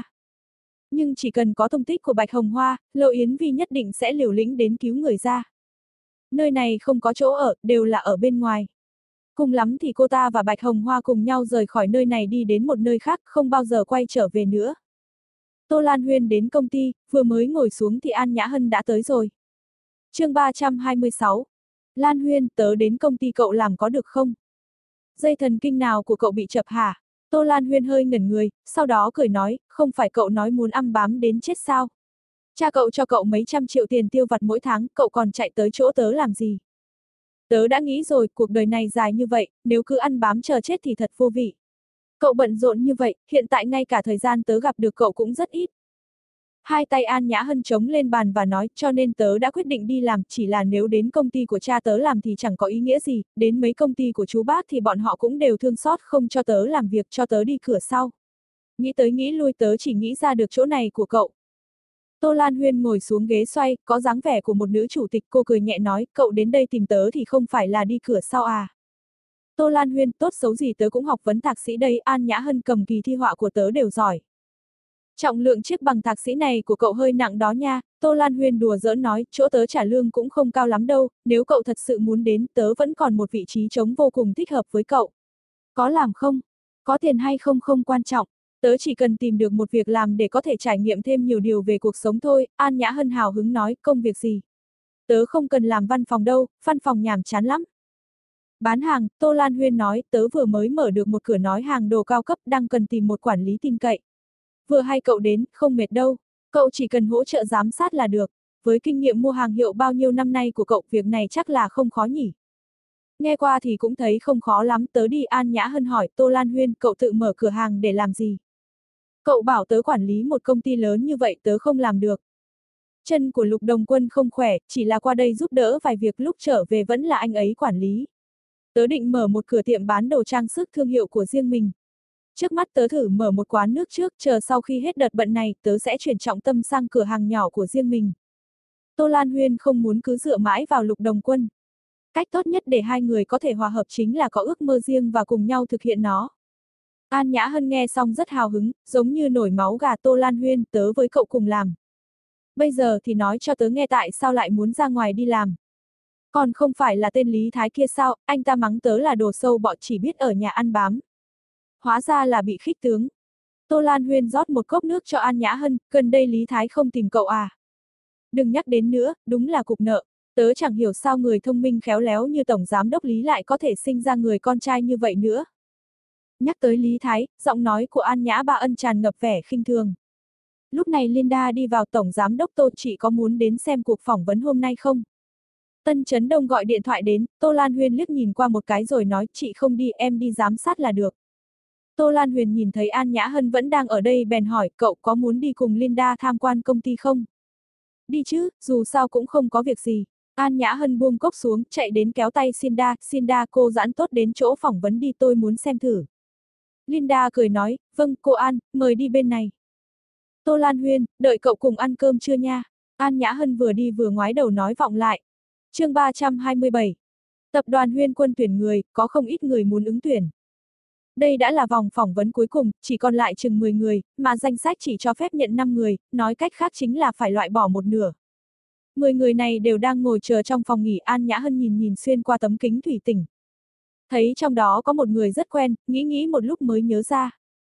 Nhưng chỉ cần có tung tích của Bạch Hồng Hoa, Lâu Yến Vi nhất định sẽ liều lĩnh đến cứu người ra. Nơi này không có chỗ ở, đều là ở bên ngoài. Cùng lắm thì cô ta và Bạch Hồng Hoa cùng nhau rời khỏi nơi này đi đến một nơi khác, không bao giờ quay trở về nữa. Tô Lan Huyên đến công ty, vừa mới ngồi xuống thì An Nhã Hân đã tới rồi. Chương ba trăm hai mươi sáu. Lan Huyên, tớ đến công ty cậu làm có được không? Dây thần kinh nào của cậu bị chập hả? Tô Lan Huyên hơi ngẩn người, sau đó cười nói, không phải cậu nói muốn ăn bám đến chết sao? Cha cậu cho cậu mấy trăm triệu tiền tiêu vặt mỗi tháng, cậu còn chạy tới chỗ tớ làm gì? Tớ đã nghĩ rồi, cuộc đời này dài như vậy, nếu cứ ăn bám chờ chết thì thật vô vị. Cậu bận rộn như vậy, hiện tại ngay cả thời gian tớ gặp được cậu cũng rất ít. Hai tay An Nhã Hân chống lên bàn và nói, cho nên tớ đã quyết định đi làm, chỉ là nếu đến công ty của cha tớ làm thì chẳng có ý nghĩa gì, đến mấy công ty của chú bác thì bọn họ cũng đều thương xót không cho tớ làm việc, cho tớ đi cửa sau. Nghĩ tới nghĩ lui tớ chỉ nghĩ ra được chỗ này của cậu. Tô Lan Huyên ngồi xuống ghế xoay, có dáng vẻ của một nữ chủ tịch, cô cười nhẹ nói, cậu đến đây tìm tớ thì không phải là đi cửa sau à. Tô Lan Huyên, tốt xấu gì tớ cũng học vấn thạc sĩ đây, An Nhã Hân cầm kỳ thi họa của tớ đều giỏi. Trọng lượng chiếc bằng thạc sĩ này của cậu hơi nặng đó nha, Tô Lan Huyên đùa giỡn nói, chỗ tớ trả lương cũng không cao lắm đâu, nếu cậu thật sự muốn đến, tớ vẫn còn một vị trí trống vô cùng thích hợp với cậu. Có làm không? Có tiền hay không không quan trọng. Tớ chỉ cần tìm được một việc làm để có thể trải nghiệm thêm nhiều điều về cuộc sống thôi, An Nhã Hân hào hứng nói, công việc gì? Tớ không cần làm văn phòng đâu, văn phòng nhàm chán lắm. Bán hàng, Tô Lan Huyên nói, tớ vừa mới mở được một cửa nói hàng đồ cao cấp, đang cần tìm một quản lý tin cậy. Vừa hay cậu đến, không mệt đâu, cậu chỉ cần hỗ trợ giám sát là được. Với kinh nghiệm mua hàng hiệu bao nhiêu năm nay của cậu, việc này chắc là không khó nhỉ? Nghe qua thì cũng thấy không khó lắm, tớ đi. An Nhã Hân hỏi, Tô Lan Huyên, cậu tự mở cửa hàng để làm gì? Cậu bảo tớ quản lý một công ty lớn như vậy tớ không làm được. Chân của Lục Đồng Quân không khỏe, chỉ là qua đây giúp đỡ vài việc, lúc trở về vẫn là anh ấy quản lý. Tớ định mở một cửa tiệm bán đồ trang sức thương hiệu của riêng mình. Trước mắt tớ thử mở một quán nước trước, chờ sau khi hết đợt bận này, tớ sẽ chuyển trọng tâm sang cửa hàng nhỏ của riêng mình. Tô Lan Huyên không muốn cứ dựa mãi vào Lục Đồng Quân. Cách tốt nhất để hai người có thể hòa hợp chính là có ước mơ riêng và cùng nhau thực hiện nó. An Nhã Hân nghe xong rất hào hứng, giống như nổi máu gà. Tô Lan Huyên, tớ với cậu cùng làm. Bây giờ thì nói cho tớ nghe tại sao lại muốn ra ngoài đi làm. Còn không phải là tên Lý Thái kia sao, anh ta mắng tớ là đồ sâu bọ, chỉ biết ở nhà ăn bám. Hóa ra là bị khích tướng. Tô Lan Huyên rót một cốc nước cho An Nhã Hân, gần đây Lý Thái không tìm cậu à? Đừng nhắc đến nữa, đúng là cục nợ. Tớ chẳng hiểu sao người thông minh khéo léo như Tổng Giám đốc Lý lại có thể sinh ra người con trai như vậy nữa. Nhắc tới Lý Thái, giọng nói của An Nhã Ba Ân tràn ngập vẻ khinh thường. Lúc này Linda đi vào. Tổng Giám đốc Tô, chị có muốn đến xem cuộc phỏng vấn hôm nay không? Tân Chấn Đông gọi điện thoại đến. Tô Lan Huyên liếc nhìn qua một cái rồi nói, chị không đi, em đi giám sát là được. Tô Lan Huyên nhìn thấy An Nhã Hân vẫn đang ở đây bèn hỏi, cậu có muốn đi cùng Linda tham quan công ty không? Đi chứ, dù sao cũng không có việc gì. An Nhã Hân buông cốc xuống, chạy đến kéo tay Sinda, Sinda cô giãn tốt đến chỗ phỏng vấn đi, tôi muốn xem thử. Linda cười nói, vâng, cô An, mời đi bên này. Tô Lan Huyên, đợi cậu cùng ăn cơm chưa nha? An Nhã Hân vừa đi vừa ngoái đầu nói vọng lại. Chương ba trăm hai mươi bảy. Tập đoàn Huyên Quân tuyển người, có không ít người muốn ứng tuyển. Đây đã là vòng phỏng vấn cuối cùng, chỉ còn lại chừng mười người, mà danh sách chỉ cho phép nhận năm người, nói cách khác chính là phải loại bỏ một nửa. mười người này đều đang ngồi chờ trong phòng nghỉ. An Nhã Hân nhìn nhìn xuyên qua tấm kính thủy tinh. Thấy trong đó có một người rất quen, nghĩ nghĩ một lúc mới nhớ ra.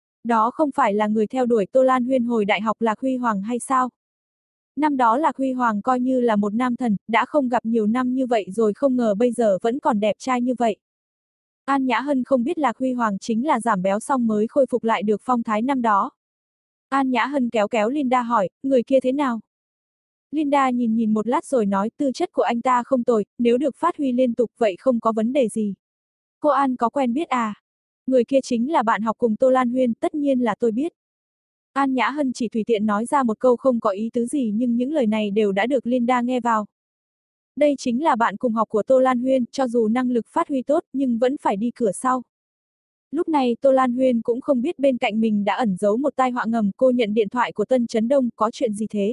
Đó không phải là người theo đuổi Tô Lan Huyên hồi đại học Lạc Huy Hoàng hay sao? Năm đó Lạc Huy Hoàng coi như là một nam thần, đã không gặp nhiều năm như vậy rồi, không ngờ bây giờ vẫn còn đẹp trai như vậy. An Nhã Hân không biết Lạc Huy Hoàng chính là giảm béo xong mới khôi phục lại được phong thái năm đó. An Nhã Hân kéo kéo Linda hỏi, người kia thế nào? Linda nhìn nhìn một lát rồi nói, tư chất của anh ta không tồi, nếu được phát huy liên tục vậy không có vấn đề gì. Cô An có quen biết à? Người kia chính là bạn học cùng Tô Lan Huyên, tất nhiên là tôi biết. An Nhã Hân chỉ tùy tiện nói ra một câu không có ý tứ gì, nhưng những lời này đều đã được Linda nghe vào. Đây chính là bạn cùng học của Tô Lan Huyên, cho dù năng lực phát huy tốt nhưng vẫn phải đi cửa sau. Lúc này Tô Lan Huyên cũng không biết bên cạnh mình đã ẩn giấu một tai họa ngầm. Cô nhận điện thoại của Tân Chấn Đông, có chuyện gì thế?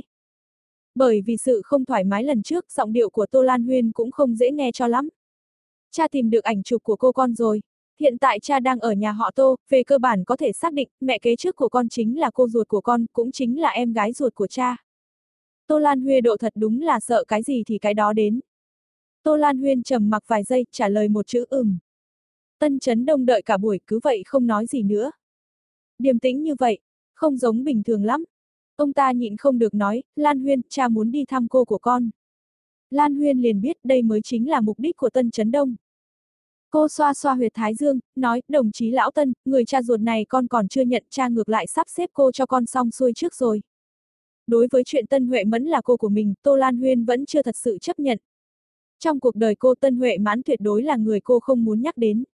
Bởi vì sự không thoải mái lần trước, giọng điệu của Tô Lan Huyên cũng không dễ nghe cho lắm. Cha tìm được ảnh chụp của cô con rồi. Hiện tại cha đang ở nhà họ Tô, về cơ bản có thể xác định mẹ kế trước của con chính là cô ruột của con, cũng chính là em gái ruột của cha. Tô Lan Huyên độ thật đúng là sợ cái gì thì cái đó đến. Tô Lan Huyên trầm mặc vài giây, trả lời một chữ ừm. Tân Chấn Đông đợi cả buổi cứ vậy không nói gì nữa. Điềm tĩnh như vậy, không giống bình thường lắm. Ông ta nhịn không được nói, Lan Huyên, cha muốn đi thăm cô của con. Lan Huyên liền biết đây mới chính là mục đích của Tân Chấn Đông. Cô xoa xoa huyệt thái dương, nói, đồng chí lão Tân, người cha ruột này con còn chưa nhận, cha ngược lại sắp xếp cô cho con xong xuôi trước rồi. Đối với chuyện Tân Huệ Mẫn là cô của mình, Tô Lan Huyên vẫn chưa thật sự chấp nhận. Trong cuộc đời cô, Tân Huệ Mẫn tuyệt đối là người cô không muốn nhắc đến.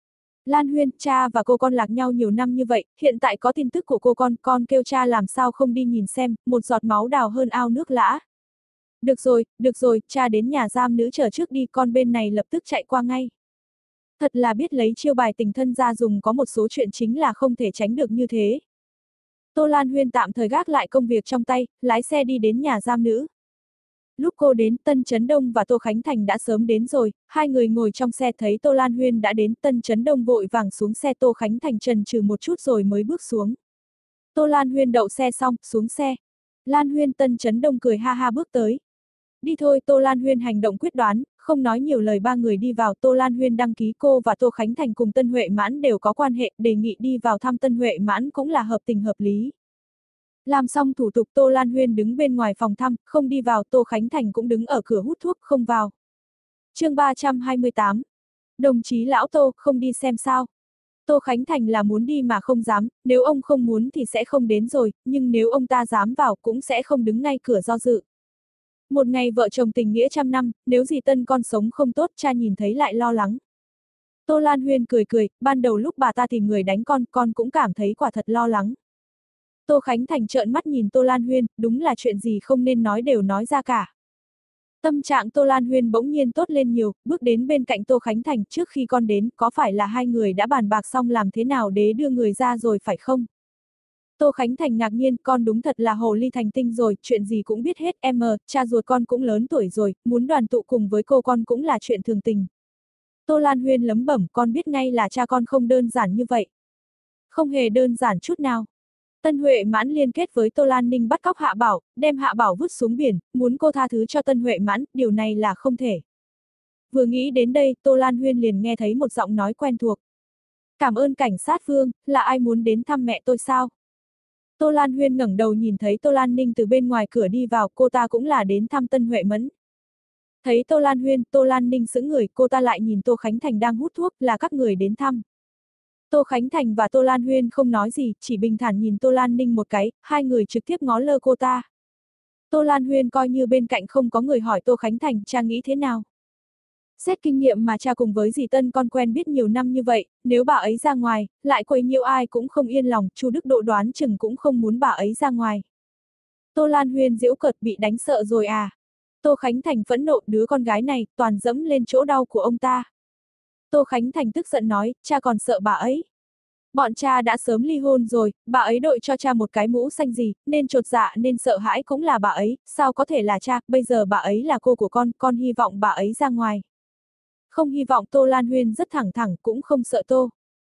Lan Huyên, cha và cô con lạc nhau nhiều năm như vậy, hiện tại có tin tức của cô con, con kêu cha làm sao không đi nhìn xem, một giọt máu đào hơn ao nước lã. Được rồi, được rồi, cha đến nhà giam nữ chờ trước đi, con bên này lập tức chạy qua ngay. Thật là biết lấy chiêu bài tình thân ra dùng, có một số chuyện chính là không thể tránh được như thế. Tô Lan Huyên tạm thời gác lại công việc trong tay, lái xe đi đến nhà giam nữ. Lúc cô đến, Tân Chấn Đông và Tô Khánh Thành đã sớm đến rồi, hai người ngồi trong xe thấy Tô Lan Huyên đã đến, Tân Chấn Đông vội vàng xuống xe, Tô Khánh Thành chần chừ một chút rồi mới bước xuống. Tô Lan Huyên đậu xe xong, xuống xe. Lan Huyên, Tân Chấn Đông cười ha ha bước tới. Đi thôi, Tô Lan Huyên hành động quyết đoán, không nói nhiều lời, ba người đi vào. Tô Lan Huyên đăng ký cô và Tô Khánh Thành cùng Tân Huệ Mãn đều có quan hệ, đề nghị đi vào thăm Tân Huệ Mãn cũng là hợp tình hợp lý. Làm xong thủ tục, Tô Lan Huyên đứng bên ngoài phòng thăm, không đi vào. Tô Khánh Thành cũng đứng ở cửa hút thuốc, không vào. Chương ba trăm hai mươi tám. Đồng chí lão Tô, không đi xem sao? Tô Khánh Thành là muốn đi mà không dám, nếu ông không muốn thì sẽ không đến rồi, nhưng nếu ông ta dám vào cũng sẽ không đứng ngay cửa do dự. Một ngày vợ chồng tình nghĩa trăm năm, nếu dì Tân con sống không tốt, cha nhìn thấy lại lo lắng. Tô Lan Huyên cười cười, ban đầu lúc bà ta tìm người đánh con, con cũng cảm thấy quả thật lo lắng. Tô Khánh Thành trợn mắt nhìn Tô Lan Huyên, đúng là chuyện gì không nên nói đều nói ra cả. Tâm trạng Tô Lan Huyên bỗng nhiên tốt lên nhiều, bước đến bên cạnh Tô Khánh Thành. Trước khi con đến, có phải là hai người đã bàn bạc xong làm thế nào để đưa người ra rồi phải không? Tô Khánh Thành ngạc nhiên, con đúng thật là hồ ly thành tinh rồi, chuyện gì cũng biết hết. Em mờ, cha ruột con cũng lớn tuổi rồi, muốn đoàn tụ cùng với cô con cũng là chuyện thường tình. Tô Lan Huyên lấm bẩm, con biết ngay là cha con không đơn giản như vậy. Không hề đơn giản chút nào. Tân Huệ Mãn liên kết với Tô Lan Ninh bắt cóc Hạ Bảo, đem Hạ Bảo vứt xuống biển, muốn cô tha thứ cho Tân Huệ Mãn, điều này là không thể. Vừa nghĩ đến đây, Tô Lan Huyên liền nghe thấy một giọng nói quen thuộc. Cảm ơn cảnh sát Vương, là ai muốn đến thăm mẹ tôi sao? Tô Lan Huyên ngẩng đầu nhìn thấy Tô Lan Ninh từ bên ngoài cửa đi vào, cô ta cũng là đến thăm Tân Huệ Mẫn. Thấy Tô Lan Huyên, Tô Lan Ninh sững người, cô ta lại nhìn Tô Khánh Thành đang hút thuốc, là các người đến thăm. Tô Khánh Thành và Tô Lan Huyên không nói gì, chỉ bình thản nhìn Tô Lan Ninh một cái, hai người trực tiếp ngó lơ cô ta. Tô Lan Huyên coi như bên cạnh không có người, hỏi Tô Khánh Thành, cha nghĩ thế nào? Xét kinh nghiệm mà cha cùng với dì Tân con quen biết nhiều năm như vậy, nếu bà ấy ra ngoài, lại quấy nhiễu ai cũng không yên lòng, Chu Đức Độ đoán chừng cũng không muốn bà ấy ra ngoài. Tô Lan Huyên giễu cợt, bị đánh sợ rồi à? Tô Khánh Thành phẫn nộ, đứa con gái này, toàn dẫm lên chỗ đau của ông ta. Tô Khánh Thành tức giận nói, cha còn sợ bà ấy. Bọn cha đã sớm ly hôn rồi, bà ấy đội cho cha một cái mũ xanh gì, nên chột dạ nên sợ hãi cũng là bà ấy, sao có thể là cha, bây giờ bà ấy là cô của con, con hy vọng bà ấy ra ngoài. Không hy vọng. Tô Lan Huyên rất thẳng thẳng, cũng không sợ Tô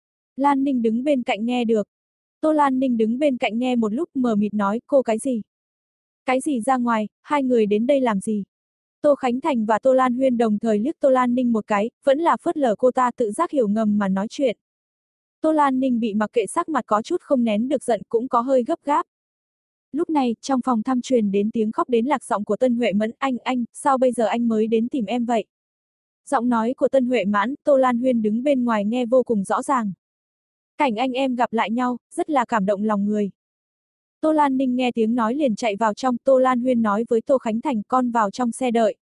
Lan Ninh đứng bên cạnh nghe được. Tô Lan Ninh đứng bên cạnh nghe một lúc mờ mịt nói, cô cái gì? Cái gì ra ngoài, hai người đến đây làm gì? Tô Khánh Thành và Tô Lan Huyên đồng thời liếc Tô Lan Ninh một cái, vẫn là phớt lờ cô ta, tự giác hiểu ngầm mà nói chuyện. Tô Lan Ninh bị mặc kệ, sắc mặt có chút không nén được giận, cũng có hơi gấp gáp. Lúc này, trong phòng thăm truyền đến tiếng khóc đến lạc giọng của Tân Huệ Mẫn, anh, anh, sao bây giờ anh mới đến tìm em vậy? Giọng nói của Tân Huệ Mãn, Tô Lan Huyên đứng bên ngoài nghe vô cùng rõ ràng. Cảnh anh em gặp lại nhau, rất là cảm động lòng người. Tô Lan Ninh nghe tiếng nói liền chạy vào trong, Tô Lan Huyên nói với Tô Khánh Thành, con vào trong xe đợi.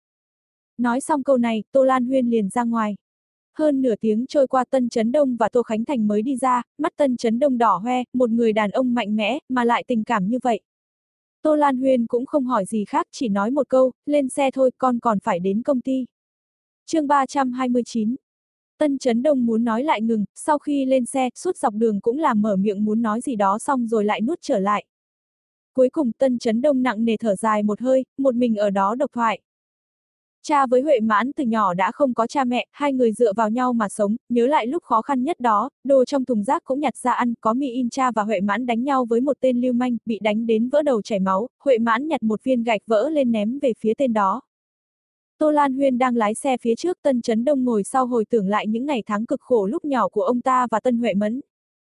Nói xong câu này, Tô Lan Huyên liền ra ngoài. Hơn nửa tiếng trôi qua, Tân Chấn Đông và Tô Khánh Thành mới đi ra, mắt Tân Chấn Đông đỏ hoe, một người đàn ông mạnh mẽ, mà lại tình cảm như vậy. Tô Lan Huyên cũng không hỏi gì khác, chỉ nói một câu, lên xe thôi, con còn phải đến công ty. Chương ba trăm hai mươi chín. Tân Chấn Đông muốn nói lại ngừng, sau khi lên xe, suốt dọc đường cũng là mở miệng muốn nói gì đó xong rồi lại nuốt trở lại. Cuối cùng Tân Chấn Đông nặng nề thở dài một hơi, một mình ở đó độc thoại. Cha với Huệ Mãn từ nhỏ đã không có cha mẹ, hai người dựa vào nhau mà sống, nhớ lại lúc khó khăn nhất đó, đồ trong thùng rác cũng nhặt ra ăn, có mì in. Cha và Huệ Mãn đánh nhau với một tên lưu manh, bị đánh đến vỡ đầu chảy máu, Huệ Mãn nhặt một viên gạch vỡ lên ném về phía tên đó. Tô Lan Huyên đang lái xe phía trước, Tân Chấn Đông ngồi sau hồi tưởng lại những ngày tháng cực khổ lúc nhỏ của ông ta và Tân Huệ Mẫn.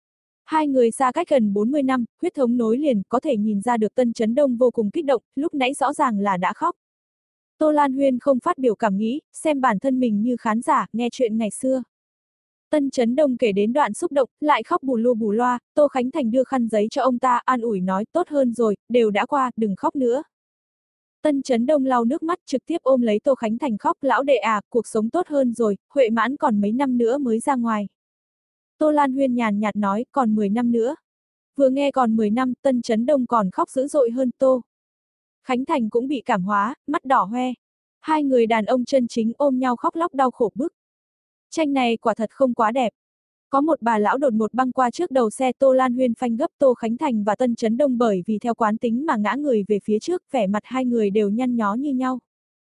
Hai người xa cách gần bốn mươi năm, huyết thống nối liền, có thể nhìn ra được Tân Chấn Đông vô cùng kích động, lúc nãy rõ ràng là đã khóc. Tô Lan Huyên không phát biểu cảm nghĩ, xem bản thân mình như khán giả, nghe chuyện ngày xưa. Tân Chấn Đông kể đến đoạn xúc động, lại khóc bù lu bù loa, Tô Khánh Thành đưa khăn giấy cho ông ta, an ủi nói, tốt hơn rồi, đều đã qua, đừng khóc nữa. Tân Chấn Đông lau nước mắt, trực tiếp ôm lấy Tô Khánh Thành khóc, lão đệ à, cuộc sống tốt hơn rồi, Huệ Mãn còn mấy năm nữa mới ra ngoài. Tô Lan Huyên nhàn nhạt nói, còn mười năm nữa. Vừa nghe còn mười năm, Tân Chấn Đông còn khóc dữ dội hơn. Tô Khánh Thành cũng bị cảm hóa, mắt đỏ hoe. Hai người đàn ông chân chính ôm nhau khóc lóc đau khổ bức. Tranh này quả thật không quá đẹp. Có một bà lão đột ngột băng qua trước đầu xe, Tô Lan Huyên phanh gấp, Tô Khánh Thành và Tân Chấn Đông bởi vì theo quán tính mà ngã người về phía trước, vẻ mặt hai người đều nhăn nhó như nhau.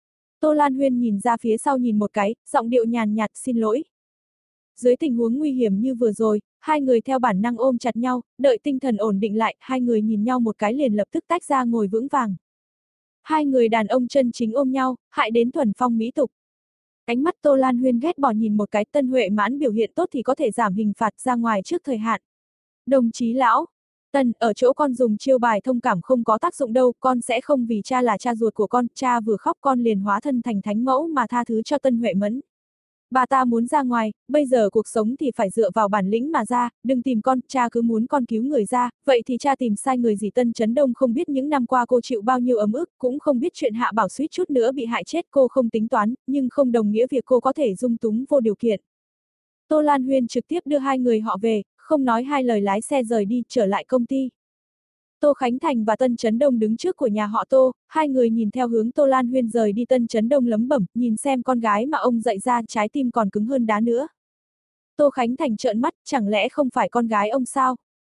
Tô Lan Huyên nhìn ra phía sau nhìn một cái, giọng điệu nhàn nhạt, xin lỗi. Dưới tình huống nguy hiểm như vừa rồi, hai người theo bản năng ôm chặt nhau, đợi tinh thần ổn định lại, hai người nhìn nhau một cái liền lập tức tách ra ngồi vững vàng. Hai người đàn ông chân chính ôm nhau, hại đến thuần phong mỹ tục. Ánh mắt Tô Lan Huyên ghét bỏ nhìn một cái Tân Huệ Mãn biểu hiện tốt thì có thể giảm hình phạt ra ngoài trước thời hạn. Đồng chí lão, Tân, ở chỗ con dùng chiêu bài thông cảm không có tác dụng đâu, con sẽ không vì cha là cha ruột của con, cha vừa khóc con liền hóa thân thành thánh mẫu mà tha thứ cho Tân Huệ Mẫn. Bà ta muốn ra ngoài, bây giờ cuộc sống thì phải dựa vào bản lĩnh mà ra, đừng tìm con, cha cứ muốn con cứu người ra, vậy thì cha tìm sai người gì. Tân Chấn Đông không biết những năm qua cô chịu bao nhiêu ấm ức, cũng không biết chuyện Hạ Bảo suýt chút nữa bị hại chết, cô không tính toán, nhưng không đồng nghĩa việc cô có thể dung túng vô điều kiện. Tô Lan Huyên trực tiếp đưa hai người họ về, không nói hai lời lái xe rời đi, trở lại công ty. Tô Khánh Thành và Tân Chấn Đông đứng trước của nhà họ Tô, hai người nhìn theo hướng Tô Lan Huyên rời đi. Tân Chấn Đông lấm bẩm, nhìn xem con gái mà ông dạy ra trái tim còn cứng hơn đá nữa. Tô Khánh Thành trợn mắt, chẳng lẽ không phải con gái ông sao?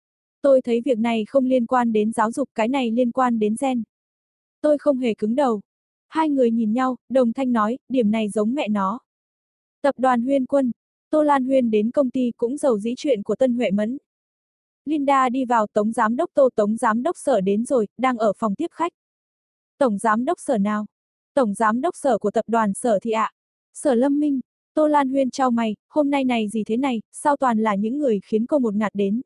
Tôi thấy việc này không liên quan đến giáo dục, cái này liên quan đến gen. Tôi không hề cứng đầu. Hai người nhìn nhau, đồng thanh nói, điểm này giống mẹ nó. Tập đoàn Huyên Quân, Tô Lan Huyên đến công ty cũng giàu dĩ chuyện của Tân Huệ Mẫn. Linda đi vào, Tống Giám đốc Tô, Tống Giám đốc Sở đến rồi, đang ở phòng tiếp khách. Tổng Giám đốc Sở nào? Tổng Giám đốc Sở của tập đoàn Sở thị ạ. À? Sở Lâm Minh. Tô Lan Huyên chau mày, hôm nay này gì thế này, sao toàn là những người khiến cô một ngạt đến.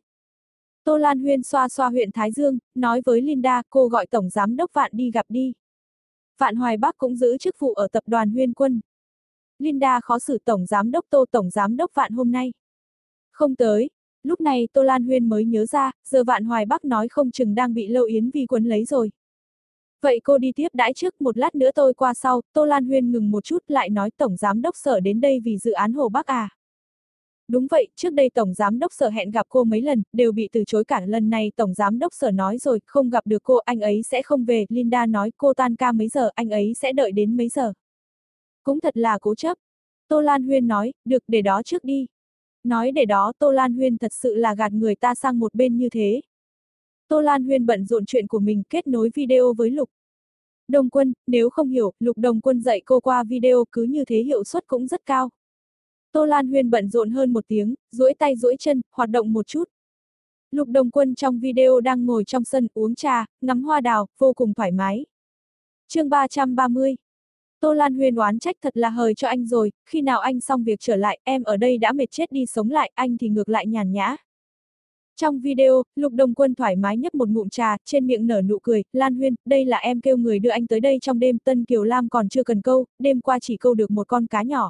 Tô Lan Huyên xoa xoa huyện Thái Dương, nói với Linda, cô gọi Tổng Giám đốc Vạn đi gặp đi. Vạn Hoài Bắc cũng giữ chức vụ ở tập đoàn Huyên Quân. Linda khó xử, Tổng Giám đốc Tô, Tổng Giám đốc Vạn hôm nay. Không tới. Lúc này Tô Lan Huyên mới nhớ ra, giờ Vạn Hoài Bắc nói không chừng đang bị Lâu Yến Vi quấn lấy rồi. Vậy cô đi tiếp đãi trước, một lát nữa tôi qua sau. Tô Lan Huyên ngừng một chút lại nói Tổng Giám đốc Sở đến đây vì dự án Hồ Bắc à. Đúng vậy, trước đây Tổng Giám đốc Sở hẹn gặp cô mấy lần, đều bị từ chối cả. Lần này Tổng Giám đốc Sở nói rồi, không gặp được cô, anh ấy sẽ không về. Linda nói cô tan ca mấy giờ, anh ấy sẽ đợi đến mấy giờ. Cũng thật là cố chấp. Tô Lan Huyên nói, được, để đó trước đi. Nói để đó, Tô Lan Huyên thật sự là gạt người ta sang một bên như thế. Tô Lan Huyên bận rộn chuyện của mình, kết nối video với Lục Đồng Quân, nếu không hiểu, Lục Đồng Quân dạy cô qua video, cứ như thế hiệu suất cũng rất cao. Tô Lan Huyên bận rộn hơn một tiếng, duỗi tay duỗi chân, hoạt động một chút. Lục Đồng Quân trong video đang ngồi trong sân uống trà, ngắm hoa đào, vô cùng thoải mái. Chương ba trăm ba mươi. Tô Lan Huyên oán trách, thật là hời cho anh rồi, khi nào anh xong việc trở lại, em ở đây đã mệt chết đi sống lại, anh thì ngược lại nhàn nhã. Trong video, Lục Đồng Quân thoải mái nhấp một ngụm trà, trên miệng nở nụ cười, Lan Huyên, đây là em kêu người đưa anh tới đây trong đêm, Tân Kiều Lam còn chưa cần câu, đêm qua chỉ câu được một con cá nhỏ.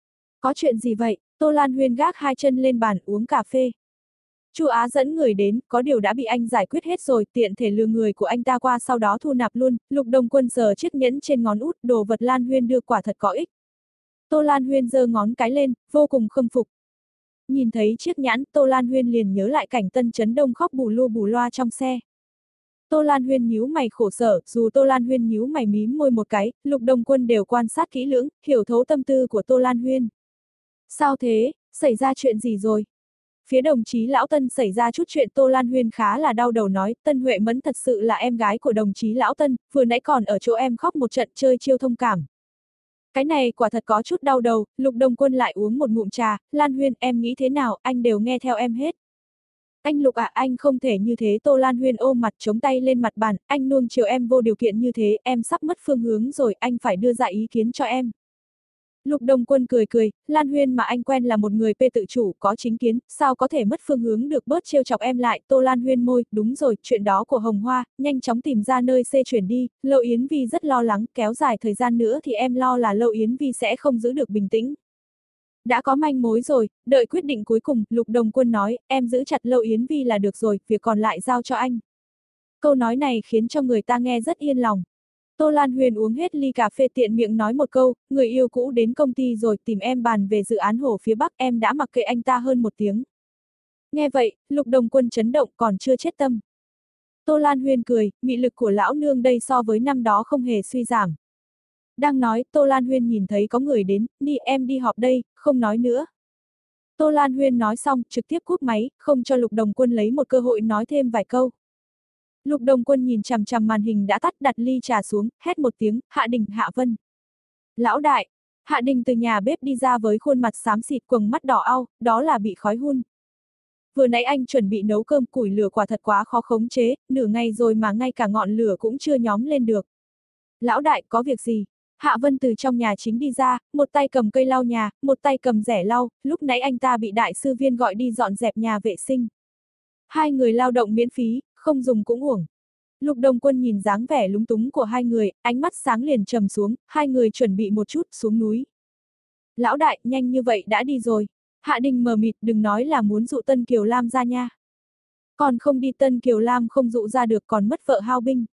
Có chuyện gì vậy? Tô Lan Huyên gác hai chân lên bàn uống cà phê. Chu Á dẫn người đến, có điều đã bị anh giải quyết hết rồi, tiện thể lừa người của anh ta qua sau đó thu nạp luôn. Lục Đồng Quân sờ chiếc nhẫn trên ngón út, đồ vật Lan Huyên đưa quả thật có ích. Tô Lan Huyên giơ ngón cái lên, vô cùng khâm phục. Nhìn thấy chiếc nhẫn, Tô Lan Huyên liền nhớ lại cảnh Tân Chấn Đông khóc bù lu bù loa trong xe. Tô Lan Huyên nhíu mày khổ sở, dù Tô Lan Huyên nhíu mày mím môi một cái, Lục Đồng Quân đều quan sát kỹ lưỡng, hiểu thấu tâm tư của Tô Lan Huyên. Sao thế, xảy ra chuyện gì rồi? Phía đồng chí Lão Tân xảy ra chút chuyện. Tô Lan Huyên khá là đau đầu nói, Tân Huệ Mẫn thật sự là em gái của đồng chí Lão Tân, vừa nãy còn ở chỗ em khóc một trận chơi chiêu thông cảm. Cái này quả thật có chút đau đầu. Lục Đồng Quân lại uống một ngụm trà, Lan Huyên em nghĩ thế nào, anh đều nghe theo em hết. Anh Lục à, anh không thể như thế. Tô Lan Huyên ôm mặt chống tay lên mặt bàn, anh nuông chiều em vô điều kiện như thế, em sắp mất phương hướng rồi, anh phải đưa ra ý kiến cho em. Lục Đồng Quân cười cười, Lan Huyên mà anh quen là một người pê tự chủ, có chính kiến, sao có thể mất phương hướng được, bớt trêu chọc em lại. Tô Lan Huyên môi, đúng rồi, chuyện đó của Hồng Hoa, nhanh chóng tìm ra nơi xê chuyển đi. Lâu Yến Vi rất lo lắng, kéo dài thời gian nữa thì em lo là Lâu Yến Vi sẽ không giữ được bình tĩnh. Đã có manh mối rồi, đợi quyết định cuối cùng, Lục Đồng Quân nói, em giữ chặt Lâu Yến Vi là được rồi, việc còn lại giao cho anh. Câu nói này khiến cho người ta nghe rất yên lòng. Tô Lan Huyên uống hết ly cà phê tiện miệng nói một câu, người yêu cũ đến công ty rồi, tìm em bàn về dự án Hồ phía Bắc, em đã mặc kệ anh ta hơn một tiếng. Nghe vậy, Lục Đồng Quân chấn động, còn chưa chết tâm. Tô Lan Huyên cười, mị lực của lão nương đây so với năm đó không hề suy giảm. Đang nói, Tô Lan Huyên nhìn thấy có người đến, đi em đi họp đây, không nói nữa. Tô Lan Huyên nói xong, trực tiếp cúp máy, không cho Lục Đồng Quân lấy một cơ hội nói thêm vài câu. Lục Đồng Quân nhìn chằm chằm màn hình đã tắt, đặt ly trà xuống, hét một tiếng, Hạ Đình, Hạ Vân. Lão đại, Hạ Đình từ nhà bếp đi ra với khuôn mặt xám xịt, quầng mắt đỏ au, đó là bị khói hun. Vừa nãy anh chuẩn bị nấu cơm, củi lửa quả thật quá khó khống chế, nửa ngày rồi mà ngay cả ngọn lửa cũng chưa nhóm lên được. Lão đại, có việc gì? Hạ Vân từ trong nhà chính đi ra, một tay cầm cây lau nhà, một tay cầm rẻ lau, lúc nãy anh ta bị đại sư Viên gọi đi dọn dẹp nhà vệ sinh. Hai người lao động miễn phí, không dùng cũng uổng. Lục Đồng Quân nhìn dáng vẻ lúng túng của hai người, ánh mắt sáng liền trầm xuống, hai người chuẩn bị một chút xuống núi. Lão đại, nhanh như vậy đã đi rồi. Hạ Đình mờ mịt, đừng nói là muốn dụ Tân Kiều Lam ra nha. Còn không đi Tân Kiều Lam không dụ ra được còn mất vợ hao binh.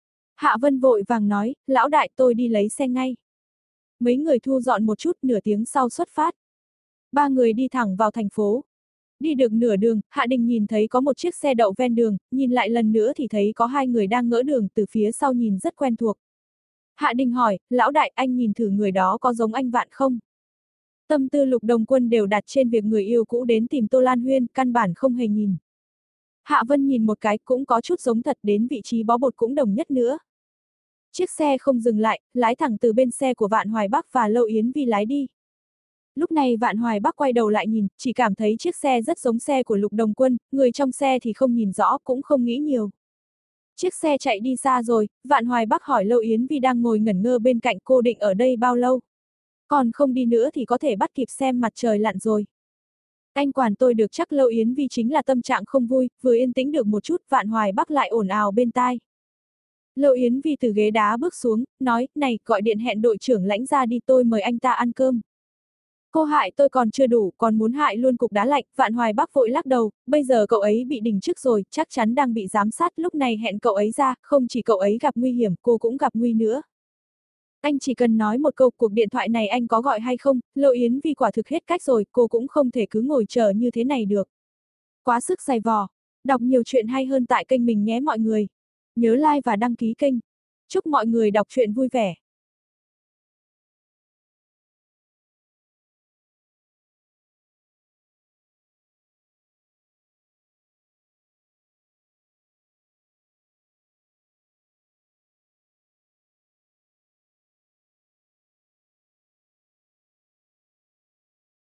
Hạ Vân vội vàng nói, lão đại tôi đi lấy xe ngay. Mấy người thu dọn một chút, nửa tiếng sau xuất phát. Ba người đi thẳng vào thành phố. Đi được nửa đường, Hạ Đình nhìn thấy có một chiếc xe đậu ven đường, nhìn lại lần nữa thì thấy có hai người đang ngỡ đường, từ phía sau nhìn rất quen thuộc. Hạ Đình hỏi, lão đại anh nhìn thử người đó có giống anh Vạn không? Tâm tư Lục Đồng Quân đều đặt trên việc người yêu cũ đến tìm Tô Lan Huyên, căn bản không hề nhìn. Hạ Vân nhìn một cái cũng có chút giống thật, đến vị trí bó bột cũng đồng nhất nữa. Chiếc xe không dừng lại, lái thẳng từ bên xe của Vạn Hoài Bắc và Lâu Yến Vi lái đi. Lúc này Vạn Hoài Bắc quay đầu lại nhìn, chỉ cảm thấy chiếc xe rất giống xe của Lục Đồng Quân, người trong xe thì không nhìn rõ, cũng không nghĩ nhiều. Chiếc xe chạy đi xa rồi, Vạn Hoài Bắc hỏi Lâu Yến Vi đang ngồi ngẩn ngơ bên cạnh, cô định ở đây bao lâu? Còn không đi nữa thì có thể bắt kịp xem mặt trời lặn rồi. Anh quản tôi được chắc. Lâu Yến Vi chính là tâm trạng không vui, vừa yên tĩnh được một chút, Vạn Hoài Bắc lại ồn ào bên tai. Lâu Yến Vi từ ghế đá bước xuống, nói, này, gọi điện hẹn đội trưởng Lãnh ra đi, tôi mời anh ta ăn cơm. Cô hại tôi còn chưa đủ, còn muốn hại luôn cục đá lạnh. Vạn Hoài Bắc vội lắc đầu, bây giờ cậu ấy bị đình chức rồi, chắc chắn đang bị giám sát, lúc này hẹn cậu ấy ra, không chỉ cậu ấy gặp nguy hiểm, cô cũng gặp nguy nữa. Anh chỉ cần nói một câu, cuộc điện thoại này anh có gọi hay không? Lâu Yến Vi quả thực hết cách rồi, cô cũng không thể cứ ngồi chờ như thế này được. Quá sức dày vò. Đọc nhiều chuyện hay hơn tại kênh mình nhé mọi người. Nhớ like và đăng ký kênh. Chúc mọi người đọc truyện vui vẻ.